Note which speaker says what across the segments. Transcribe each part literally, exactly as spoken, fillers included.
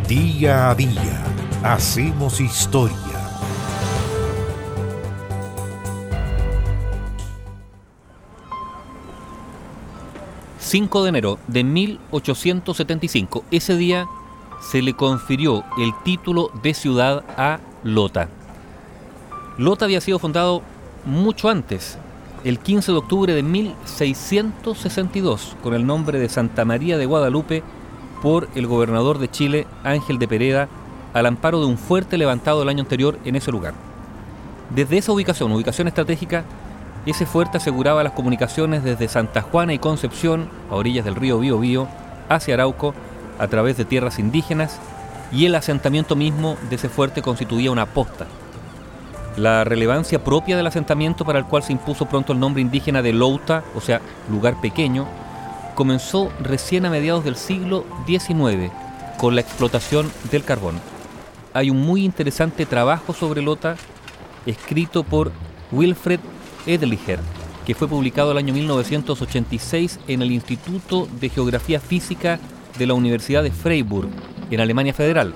Speaker 1: Día a día hacemos historia.
Speaker 2: cinco de enero de mil ochocientos setenta y cinco. Ese día se le confirió el título de ciudad a Lota. Lota había sido fundado mucho antes, el quince de octubre de mil seiscientos sesenta y dos, con el nombre de Santa María de Guadalupe, por el gobernador de Chile, Ángel de Pereda, al amparo de un fuerte levantado el año anterior en ese lugar. Desde esa ubicación, ubicación estratégica, ese fuerte aseguraba las comunicaciones desde Santa Juana y Concepción, a orillas del río Biobío, hacia Arauco, a través de tierras indígenas, y el asentamiento mismo de ese fuerte constituía una posta. La relevancia propia del asentamiento, para el cual se impuso pronto el nombre indígena de Louta, o sea, lugar pequeño, comenzó recién a mediados del siglo diecinueve, con la explotación del carbón. Hay un muy interesante trabajo sobre Lota, escrito por Wilfred Edliger, que fue publicado el año mil novecientos ochenta y seis en el Instituto de Geografía Física de la Universidad de Freiburg, en Alemania Federal.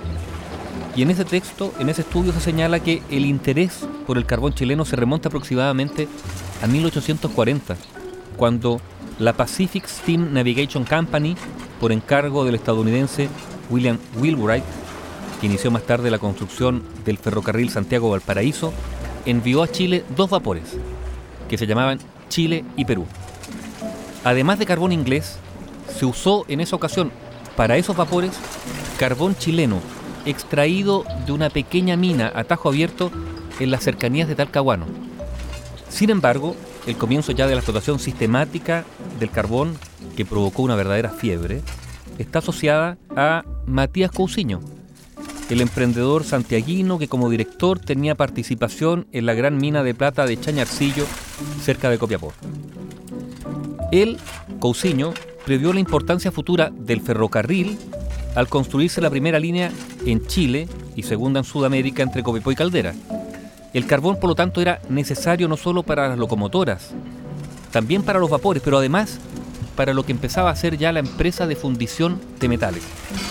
Speaker 2: Y en ese texto, en ese estudio, se señala que el interés por el carbón chileno se remonta aproximadamente a mil ochocientos cuarenta, cuando la Pacific Steam Navigation Company, por encargo del estadounidense William Wheelwright, que inició más tarde la construcción del ferrocarril Santiago-Valparaíso, envió a Chile dos vapores, que se llamaban Chile y Perú. Además de carbón inglés, se usó en esa ocasión para esos vapores carbón chileno, extraído de una pequeña mina a tajo abierto en las cercanías de Talcahuano. Sin embargo, el comienzo ya de la explotación sistemática del carbón, que provocó una verdadera fiebre, está asociada a Matías Cousiño, el emprendedor santiaguino que como director tenía participación en la gran mina de plata de Chañarcillo, cerca de Copiapó. Él, Cousiño, previó la importancia futura del ferrocarril al construirse la primera línea en Chile y segunda en Sudamérica entre Copiapó y Caldera. El carbón, por lo tanto, era necesario no solo para las locomotoras, también para los vapores, pero además para lo que empezaba a ser ya la empresa de fundición de metales.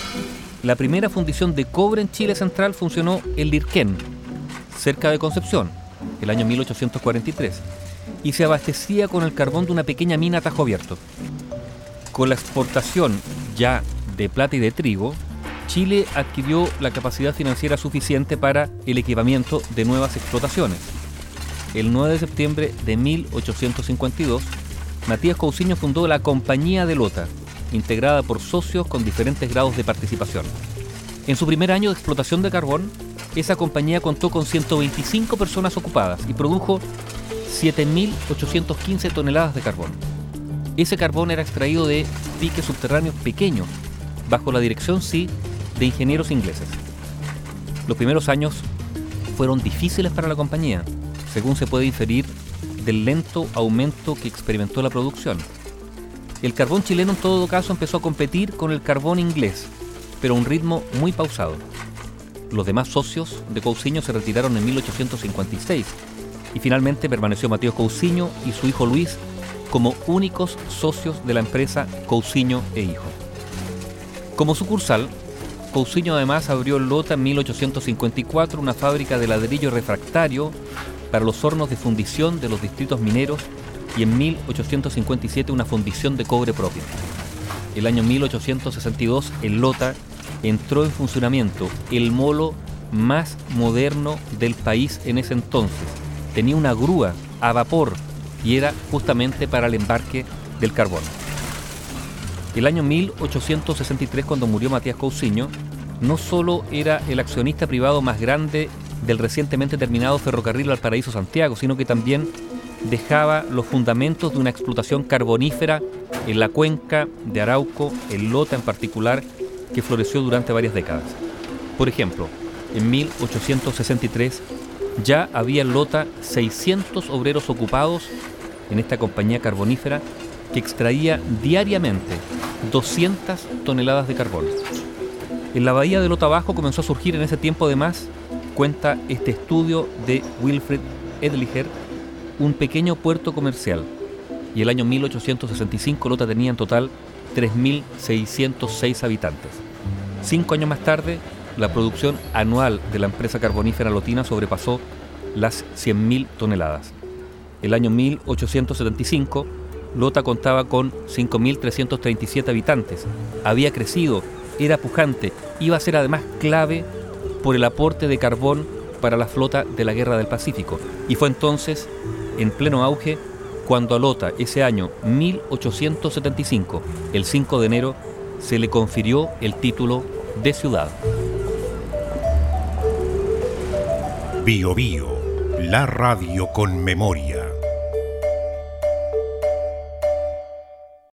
Speaker 2: La primera fundición de cobre en Chile central funcionó en Lirquén, cerca de Concepción, el año mil ochocientos cuarenta y tres, y se abastecía con el carbón de una pequeña mina a tajo abierto. Con la exportación ya de plata y de trigo, Chile adquirió la capacidad financiera suficiente para el equipamiento de nuevas explotaciones. El nueve de septiembre de mil ochocientos cincuenta y dos, Matías Cousiño fundó la Compañía de Lota, integrada por socios con diferentes grados de participación. En su primer año de explotación de carbón, esa compañía contó con ciento veinticinco personas ocupadas y produjo siete mil ochocientos quince toneladas de carbón. Ese carbón era extraído de piques subterráneos pequeños, bajo la dirección, sí, de ingenieros ingleses. Los primeros años fueron difíciles para la compañía, según se puede inferir del lento aumento que experimentó la producción. El carbón chileno, en todo caso, empezó a competir con el carbón inglés, pero a un ritmo muy pausado. Los demás socios de Cousiño se retiraron en mil ochocientos cincuenta y seis y finalmente permaneció Matías Cousiño y su hijo Luis como únicos socios de la empresa Cousiño e Hijo. Como sucursal, Cousiño además abrió en Lota en mil ochocientos cincuenta y cuatro una fábrica de ladrillo refractario para los hornos de fundición de los distritos mineros y en mil ochocientos cincuenta y siete una fundición de cobre propia. El año mil ochocientos sesenta y dos, en Lota, entró en funcionamiento el molo más moderno del país en ese entonces. Tenía una grúa a vapor y era justamente para el embarque del carbón. El año mil ochocientos sesenta y tres, cuando murió Matías Cousiño, no solo era el accionista privado más grande del recientemente terminado ferrocarril Valparaíso-Santiago, sino que también dejaba los fundamentos de una explotación carbonífera en la cuenca de Arauco, en Lota en particular, que floreció durante varias décadas. Por ejemplo, en mil ochocientos sesenta y tres ya había en Lota seiscientos obreros ocupados en esta compañía carbonífera que extraía diariamente doscientas toneladas de carbón. En la bahía de Lota Bajo comenzó a surgir en ese tiempo, además, cuenta este estudio de Wilfred Edliger, un pequeño puerto comercial, y el año mil ochocientos sesenta y cinco Lota tenía en total tres mil seiscientos seis habitantes. Cinco años más tarde, la producción anual de la empresa carbonífera lotina sobrepasó las cien mil toneladas. El año mil ochocientos setenta y cinco, Lota contaba con cinco mil trescientos treinta y siete habitantes. Había crecido, era pujante, iba a ser además clave por el aporte de carbón para la flota de la Guerra del Pacífico. Y fue entonces, en pleno auge, cuando a Lota, ese año mil ochocientos setenta y cinco, el cinco de enero, se le confirió el título de ciudad.
Speaker 1: Bio Bio, la radio con memoria.